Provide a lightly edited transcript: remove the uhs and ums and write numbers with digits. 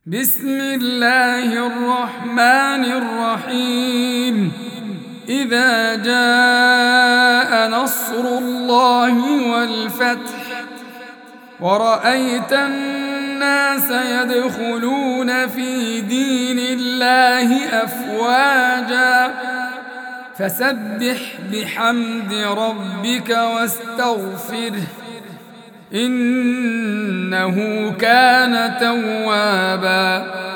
بسم الله الرحمن الرحيم. إذا جاء نصر الله والفتح ورأيت الناس يدخلون في دين الله أفواجا فسبح بحمد ربك واستغفره إنه كان توابا.